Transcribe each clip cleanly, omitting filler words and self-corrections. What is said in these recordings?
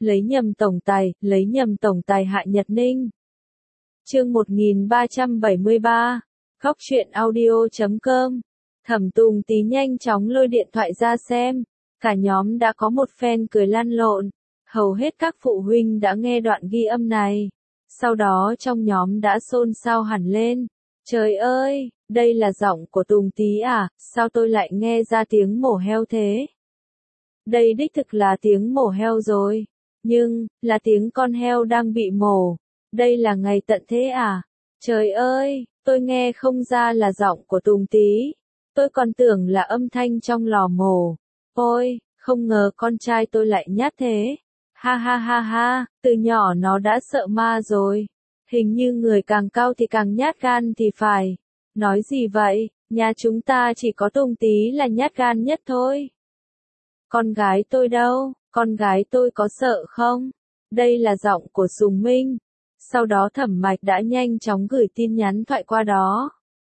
lấy nhầm tổng tài Hạ Nhật Ninh. Chương 1373, Khóc Chuyện Audio.com. Thẩm Tùng Tí nhanh chóng lôi điện thoại ra xem, cả nhóm đã có một phen cười lăn lộn, hầu hết các phụ huynh đã nghe đoạn ghi âm này. Sau đó trong nhóm đã xôn xao hẳn lên. Trời ơi, đây là giọng của Tùng Tí à, sao tôi lại nghe ra tiếng mổ heo thế? Đây đích thực là tiếng mổ heo rồi, nhưng, là tiếng con heo đang bị mổ. Đây là ngày tận thế à? Trời ơi, tôi nghe không ra là giọng của Tùng Tí. Tôi còn tưởng là âm thanh trong lò mổ. Ôi, không ngờ con trai tôi lại nhát thế. Ha ha ha ha, từ nhỏ nó đã sợ ma rồi. Hình như người càng cao thì càng nhát gan thì phải. Nói gì vậy, nhà chúng ta chỉ có Tùng Tí là nhát gan nhất thôi. Con gái tôi đâu, con gái tôi có sợ không? Đây là giọng của Sùng Minh. Sau đó Thẩm Mạch đã nhanh chóng gửi tin nhắn thoại qua đó.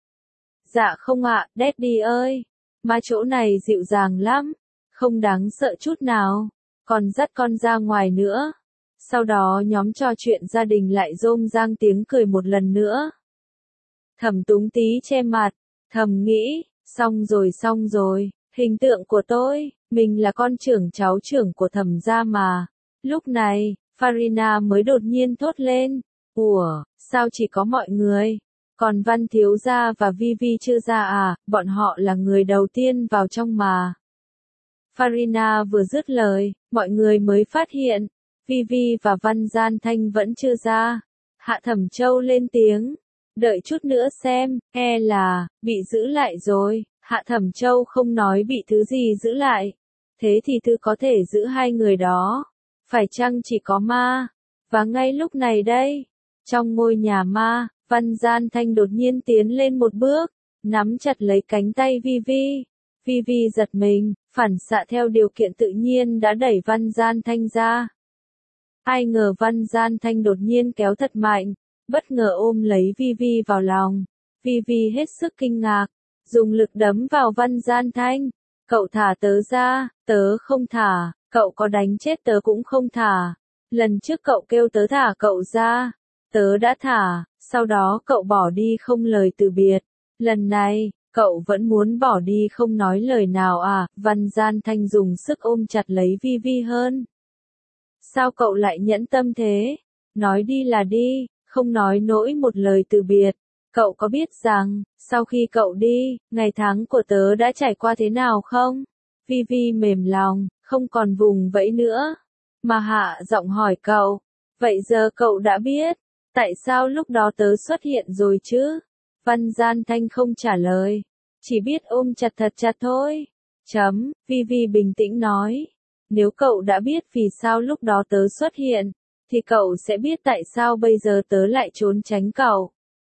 Dạ không ạ, Daddy ơi. Mà chỗ này dịu dàng lắm, không đáng sợ chút nào. Còn dắt con ra ngoài nữa. Sau đó nhóm trò chuyện gia đình lại rôm rang tiếng cười một lần nữa. Thẩm Túng Tí che mặt, thầm nghĩ, xong rồi, hình tượng của tôi, mình là con trưởng cháu trưởng của Thẩm gia mà. Lúc này, Farina mới đột nhiên thốt lên, ủa, sao chỉ có mọi người? Còn Văn thiếu gia và Vivi chưa ra à, bọn họ là người đầu tiên vào trong mà. Farina vừa dứt lời, mọi người mới phát hiện, Vivi và Văn Gian Thanh vẫn chưa ra. Hạ Thẩm Châu lên tiếng, đợi chút nữa xem, là, bị giữ lại rồi. Hạ Thẩm Châu không nói bị thứ gì giữ lại. Thế thì thứ có thể giữ hai người đó. Phải chăng chỉ có ma? Và ngay lúc này đây, trong ngôi nhà ma, Văn Gian Thanh đột nhiên tiến lên một bước, nắm chặt lấy cánh tay Vivi. Vivi giật mình, phản xạ theo điều kiện tự nhiên đã đẩy Văn Gian Thanh ra. Ai ngờ Văn Gian Thanh đột nhiên kéo thật mạnh, bất ngờ ôm lấy Vivi vào lòng. Vivi hết sức kinh ngạc, dùng lực đấm vào Văn Gian Thanh. Cậu thả tớ ra, tớ không thả, cậu có đánh chết tớ cũng không thả. Lần trước cậu kêu tớ thả cậu ra, tớ đã thả, sau đó cậu bỏ đi không lời từ biệt. Lần này, cậu vẫn muốn bỏ đi không nói lời nào à? Văn Gian Thanh dùng sức ôm chặt lấy Vivi hơn. Sao cậu lại nhẫn tâm thế? Nói đi là đi, không nói nỗi một lời từ biệt. Cậu có biết rằng, sau khi cậu đi, ngày tháng của tớ đã trải qua thế nào không? Vivi mềm lòng, không còn vùng vẫy nữa. Mà hạ giọng hỏi cậu, vậy giờ cậu đã biết, tại sao lúc đó tớ xuất hiện rồi chứ? Văn Gian Thanh không trả lời, chỉ biết ôm chặt thật chặt thôi. Vivi bình tĩnh nói, nếu cậu đã biết vì sao lúc đó tớ xuất hiện, thì cậu sẽ biết tại sao bây giờ tớ lại trốn tránh cậu.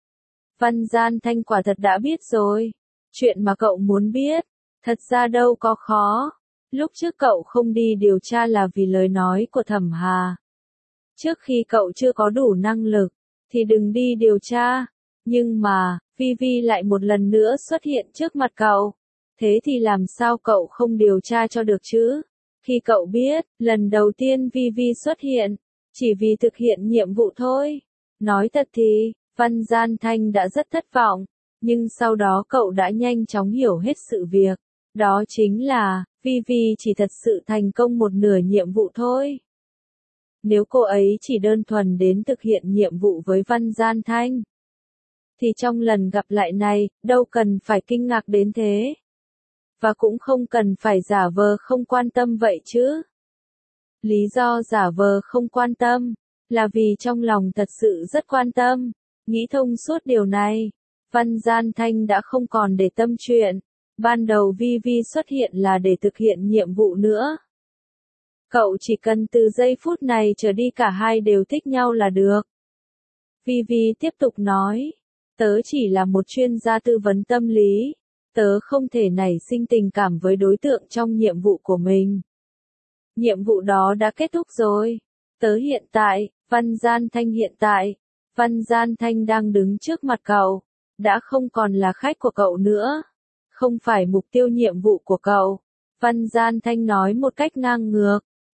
Văn Gian Thanh quả thật đã biết rồi. Chuyện mà cậu muốn biết, thật ra đâu có khó. Lúc trước cậu không đi điều tra là vì lời nói của Thẩm Hà. Trước khi cậu chưa có đủ năng lực, thì đừng đi điều tra. Nhưng mà, Vivi lại một lần nữa xuất hiện trước mặt cậu. Thế thì làm sao cậu không điều tra cho được chứ? Khi cậu biết, lần đầu tiên Vivi xuất hiện, chỉ vì thực hiện nhiệm vụ thôi. Nói thật thì, Văn Gian Thanh đã rất thất vọng, nhưng sau đó cậu đã nhanh chóng hiểu hết sự việc. Đó chính là, Vivi chỉ thật sự thành công một nửa nhiệm vụ thôi. Nếu cô ấy chỉ đơn thuần đến thực hiện nhiệm vụ với Văn Gian Thanh, thì trong lần gặp lại này, đâu cần phải kinh ngạc đến thế. Và cũng không cần phải giả vờ không quan tâm vậy chứ. Lý do giả vờ không quan tâm, là vì trong lòng thật sự rất quan tâm. Nghĩ thông suốt điều này, Văn Gian Thanh đã không còn để tâm chuyện. Ban đầu Vivi xuất hiện là để thực hiện nhiệm vụ nữa. Cậu chỉ cần từ giây phút này trở đi cả hai đều thích nhau là được. Vivi tiếp tục nói, tớ chỉ là một chuyên gia tư vấn tâm lý. Tớ không thể nảy sinh tình cảm với đối tượng trong nhiệm vụ của mình. Nhiệm vụ đó đã kết thúc rồi. Tớ hiện tại, Văn Gian Thanh hiện tại. Văn Gian Thanh đang đứng trước mặt cậu, đã không còn là khách của cậu nữa, không phải mục tiêu nhiệm vụ của cậu. Văn Gian Thanh nói một cách ngang ngược,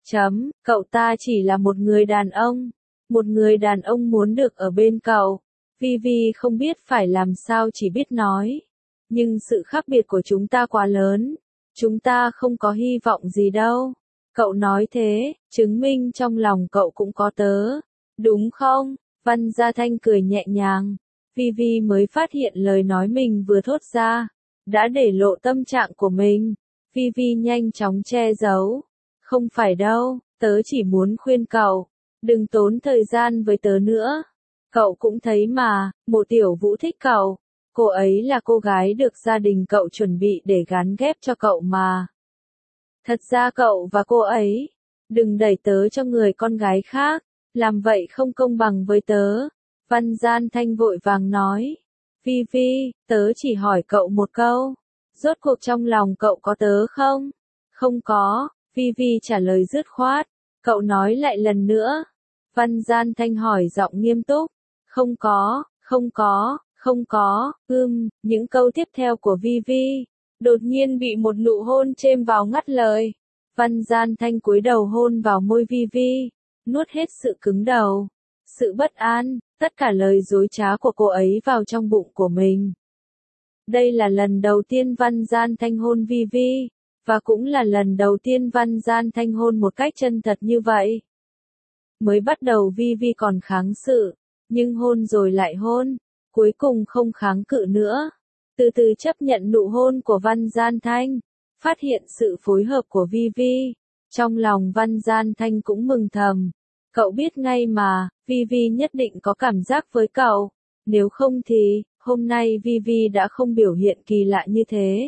Cậu ta chỉ là một người đàn ông. Một người đàn ông muốn được ở bên cậu. Vivi không biết phải làm sao, chỉ biết nói. Nhưng sự khác biệt của chúng ta quá lớn. Chúng ta không có hy vọng gì đâu. Cậu nói thế, chứng minh trong lòng cậu cũng có tớ. Đúng không? Văn Gia Thanh cười nhẹ nhàng. Vivi mới phát hiện lời nói mình vừa thốt ra đã để lộ tâm trạng của mình. Vivi nhanh chóng che giấu. Không phải đâu, tớ chỉ muốn khuyên cậu, đừng tốn thời gian với tớ nữa. Cậu cũng thấy mà, Mộ Tiểu Vũ thích cậu. Cô ấy là cô gái được gia đình cậu chuẩn bị để gán ghép cho cậu mà. Thật ra cậu và cô ấy, đừng đẩy tớ cho người con gái khác, làm vậy không công bằng với tớ. Văn Gian Thanh vội vàng nói. Vivi, tớ chỉ hỏi cậu một câu. Rốt cuộc trong lòng cậu có tớ không? Không có, Vivi trả lời dứt khoát. Cậu nói lại lần nữa. Văn Gian Thanh hỏi giọng nghiêm túc. Không có, không có, không có, những câu tiếp theo của Vivi đột nhiên bị một nụ hôn chêm vào ngắt lời. Văn Gian Thanh cúi đầu hôn vào môi Vivi, nuốt hết sự cứng đầu, sự bất an, tất cả lời dối trá của cô ấy vào trong bụng của mình. Đây là lần đầu tiên Văn Gian Thanh hôn Vivi, và cũng là lần đầu tiên Văn Gian Thanh hôn một cách chân thật như vậy. Mới bắt đầu Vivi còn kháng cự, nhưng hôn rồi lại hôn, cuối cùng không kháng cự nữa. Từ từ chấp nhận nụ hôn của Văn Gian Thanh, phát hiện sự phối hợp của Vivi. Trong lòng Văn Gian Thanh cũng mừng thầm. Cậu biết ngay mà, Vivi nhất định có cảm giác với cậu. Nếu không thì, hôm nay Vivi đã không biểu hiện kỳ lạ như thế.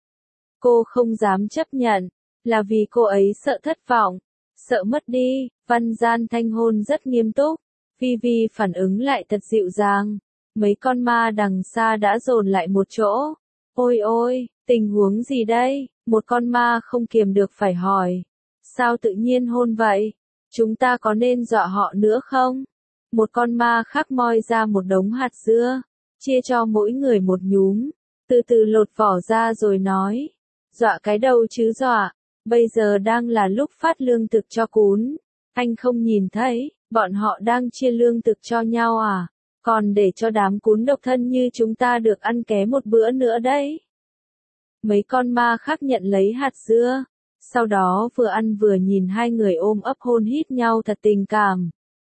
Cô không dám chấp nhận, là vì cô ấy sợ thất vọng, sợ mất đi. Văn Gian Thanh hôn rất nghiêm túc. Vivi phản ứng lại thật dịu dàng. Mấy con ma đằng xa đã dồn lại một chỗ. Ôi ôi, tình huống gì đây? Một con ma không kiềm được phải hỏi. Sao tự nhiên hôn vậy? Chúng ta có nên dọa họ nữa không? Một con ma khác moi ra một đống hạt dưa, chia cho mỗi người một nhúm, từ từ lột vỏ ra rồi nói. Dọa cái đầu chứ dọa, bây giờ đang là lúc phát lương thực cho cún. Anh không nhìn thấy, bọn họ đang chia lương thực cho nhau à? Còn để cho đám cún độc thân như chúng ta được ăn ké một bữa nữa đấy. Mấy con ma khác nhận lấy hạt dưa, sau đó vừa ăn vừa nhìn hai người ôm ấp hôn hít nhau thật tình cảm.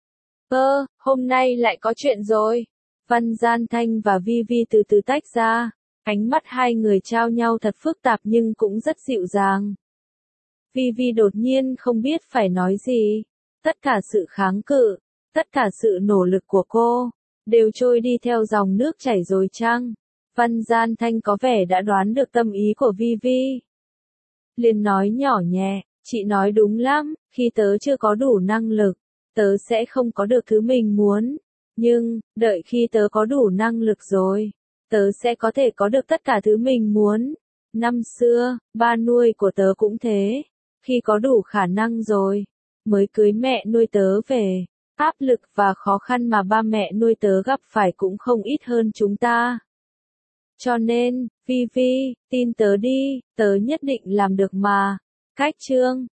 Hôm nay lại có chuyện rồi. Văn Gian Thanh và Vivi từ từ tách ra, ánh mắt hai người trao nhau thật phức tạp nhưng cũng rất dịu dàng. Vivi đột nhiên không biết phải nói gì. Tất cả sự kháng cự, tất cả sự nỗ lực của cô đều trôi đi theo dòng nước chảy rồi chăng? Văn Gian Thanh có vẻ đã đoán được tâm ý của Vivi. Liền nói nhỏ nhẹ, chị nói đúng lắm, khi tớ chưa có đủ năng lực, tớ sẽ không có được thứ mình muốn. Nhưng, đợi khi tớ có đủ năng lực rồi, tớ sẽ có thể có được tất cả thứ mình muốn. Năm xưa, ba nuôi của tớ cũng thế. Khi có đủ khả năng rồi, mới cưới mẹ nuôi tớ về. Áp lực và khó khăn mà ba mẹ nuôi tớ gặp phải cũng không ít hơn chúng ta. Cho nên, Vivi, tin tớ đi, tớ nhất định làm được mà. Cách chương